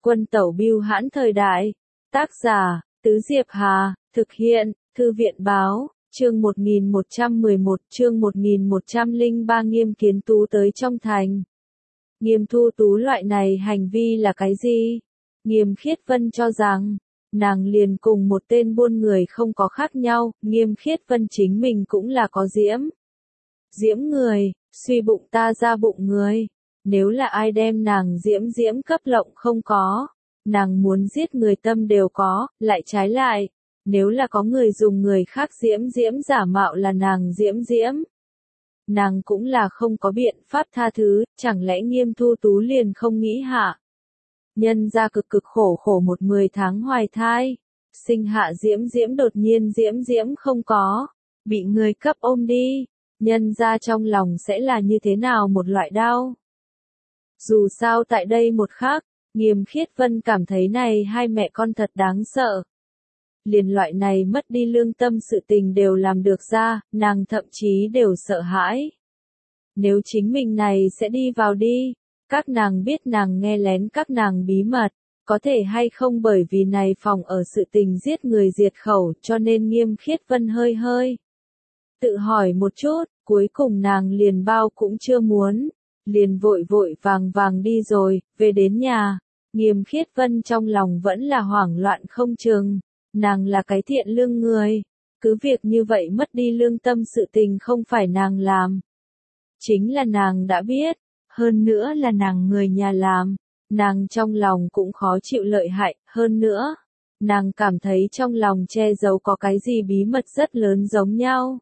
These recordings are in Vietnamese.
Quân tẩu bưu hãn thời đại. Tác giả, Tứ Diệp Hà, thực hiện, Thư viện báo, chương 1111, chương 1103 Nghiêm Kiến Tú tới trong thành. Nghiêm Thu Tú loại này hành vi là cái gì? Nghiêm Khiết Vân cho rằng, nàng liền cùng một tên buôn người không có khác nhau, Nghiêm Khiết Vân chính mình cũng là có diễm người, suy bụng ta ra bụng người. Nếu là ai đem nàng diễm cấp lộng không có, nàng muốn giết người tâm đều có, lại trái lại, nếu là có người dùng người khác diễm giả mạo là nàng diễm, nàng cũng là không có biện pháp tha thứ, chẳng lẽ Nghiêm Thu Tú liền không nghĩ hạ. Nhân ra cực khổ 10 tháng hoài thai, sinh hạ diễm đột nhiên diễm không có, bị người cấp ôm đi, nhân ra trong lòng sẽ là như thế nào một loại đau. Dù sao tại đây một khắc, Nghiêm Khiết Vân cảm thấy này hai mẹ con thật đáng sợ. Liền loại này mất đi lương tâm sự tình đều làm được ra, nàng thậm chí đều sợ hãi. Nếu chính mình này sẽ đi vào đi, các nàng biết nàng nghe lén các nàng bí mật, có thể hay không bởi vì này phòng ở sự tình giết người diệt khẩu cho nên Nghiêm Khiết Vân hơi tự hỏi một chút, cuối cùng nàng liền bao cũng chưa muốn, liền vội vàng đi rồi, về đến nhà, Nghiêm Khiết Vân trong lòng vẫn là hoảng loạn không chừng, nàng là cái thiện lương người, cứ việc như vậy mất đi lương tâm sự tình không phải nàng làm. Chính là nàng đã biết, hơn nữa là nàng người nhà làm, nàng trong lòng cũng khó chịu lợi hại, hơn nữa, nàng cảm thấy trong lòng che giấu có cái gì bí mật rất lớn giống nhau.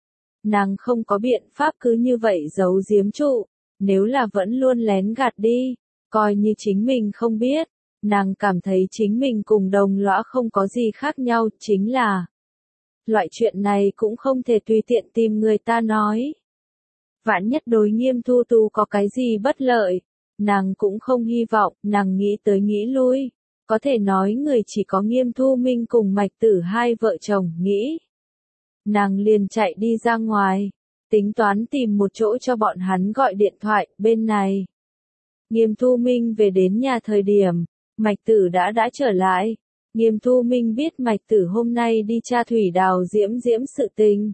Nàng không có biện pháp cứ như vậy giấu giếm trụ, nếu là vẫn luôn lén gạt đi, coi như chính mình không biết, nàng cảm thấy chính mình cùng đồng lõa không có gì khác nhau, chính là loại chuyện này cũng không thể tùy tiện tìm người ta nói. Vạn nhất đối Nghiêm Thu Tú có cái gì bất lợi, nàng cũng không hy vọng, nàng nghĩ tới nghĩ lui, có thể nói người chỉ có Nghiêm Thu Minh cùng Mạch Tử hai vợ chồng nghĩ. Nàng liền chạy đi ra ngoài, tính toán tìm một chỗ cho bọn hắn gọi điện thoại, bên này. Nghiêm Thu Minh về đến nhà thời điểm, Mạch Tử đã trở lại. Nghiêm Thu Minh biết Mạch Tử hôm nay đi tra thủy đào diễm sự tình.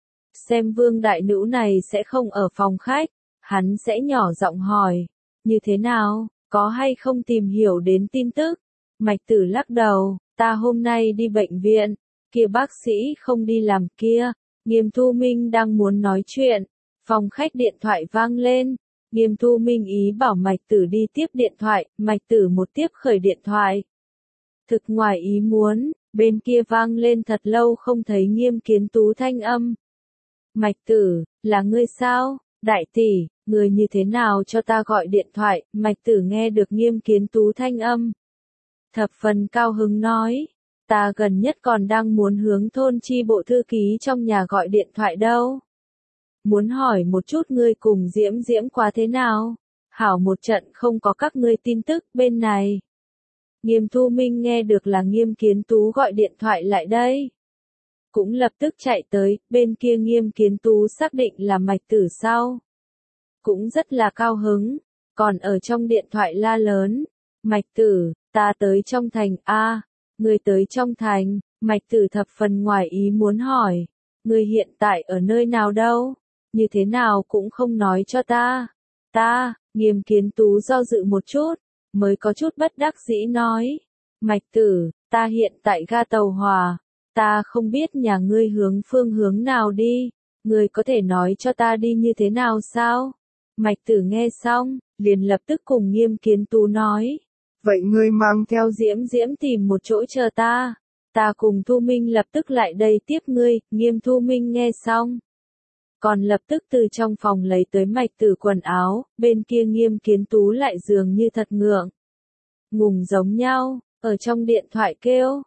Xem Vương đại nữ này sẽ không ở phòng khách, hắn sẽ nhỏ giọng hỏi, như thế nào, có hay không tìm hiểu đến tin tức. Mạch Tử lắc đầu, ta hôm nay đi bệnh viện, kia bác sĩ không đi làm kia. Nghiêm Thu Minh đang muốn nói chuyện, phòng khách điện thoại vang lên. Nghiêm Thu Minh ý bảo Mạch Tử đi tiếp điện thoại, Mạch Tử một tiếp khởi điện thoại. Thực ngoài ý muốn, bên kia vang lên thật lâu không thấy Nghiêm Kiến Tú thanh âm. Mạch Tử, là ngươi sao? Đại tỷ, người như thế nào cho ta gọi điện thoại? Mạch Tử nghe được Nghiêm Kiến Tú thanh âm. Thập phần cao hứng nói, ta gần nhất còn đang muốn hướng thôn chi bộ thư ký trong nhà gọi điện thoại đâu. Muốn hỏi một chút ngươi cùng Diễm qua thế nào? Hảo một trận không có các ngươi tin tức bên này. Nghiêm Thu Minh nghe được là Nghiêm Kiến Tú gọi điện thoại lại đây. Cũng lập tức chạy tới, bên kia Nghiêm Kiến Tú xác định là Mạch Tử sau. Cũng rất là cao hứng, còn ở trong điện thoại la lớn. Mạch Tử, ta tới trong thành A, ngươi tới trong thành. Mạch Tử thập phần ngoài ý muốn hỏi, ngươi hiện tại ở nơi nào đâu? Như thế nào cũng không nói cho ta. Nghiêm Kiến Tú do dự một chút, mới có chút bất đắc dĩ nói. Mạch Tử, ta hiện tại ga tàu hỏa, ta không biết nhà ngươi phương hướng nào đi, ngươi có thể nói cho ta đi như thế nào sao? Mạch Tử nghe xong, liền lập tức cùng Nghiêm Kiến Tú nói. Vậy ngươi mang theo Diễm tìm một chỗ chờ ta. Ta cùng Thu Minh lập tức lại đây tiếp ngươi. Nghiêm Thu Minh nghe xong, còn lập tức từ trong phòng lấy tới Mạch Tử quần áo, bên kia Nghiêm Kiến Tú lại dường như thật ngượng ngùng giống nhau, ở trong điện thoại kêu,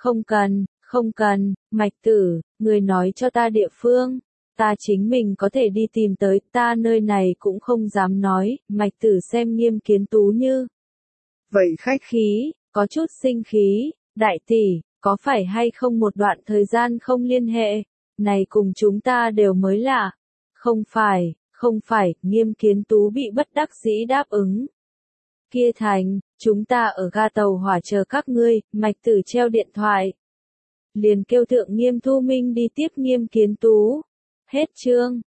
không cần, Mạch Tử, người nói cho ta địa phương, ta chính mình có thể đi tìm tới, ta nơi này cũng không dám nói. Mạch Tử xem Nghiêm Kiến Tú như vậy khách khí, có chút sinh khí, đại tỷ, có phải hay không một đoạn thời gian không liên hệ, này cùng chúng ta đều mới lạ. Không phải, Nghiêm Kiến Tú bị bất đắc dĩ đáp ứng. Kia thành, chúng ta ở ga tàu hỏa chờ các ngươi, Mạch Tử treo điện thoại. Liền kêu Thượng Nghiêm Thu Minh đi tiếp Nghiêm Kiến Tú. Hết chương.